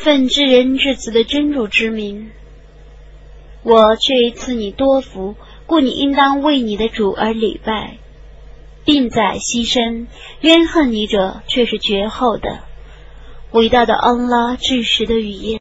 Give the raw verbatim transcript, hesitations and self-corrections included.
奉至人至子的真主之名，我却赐你多福，故你应当为你的主而礼拜，并在牺牲，怨恨你者却是绝后的。伟大的安拉至实的语言。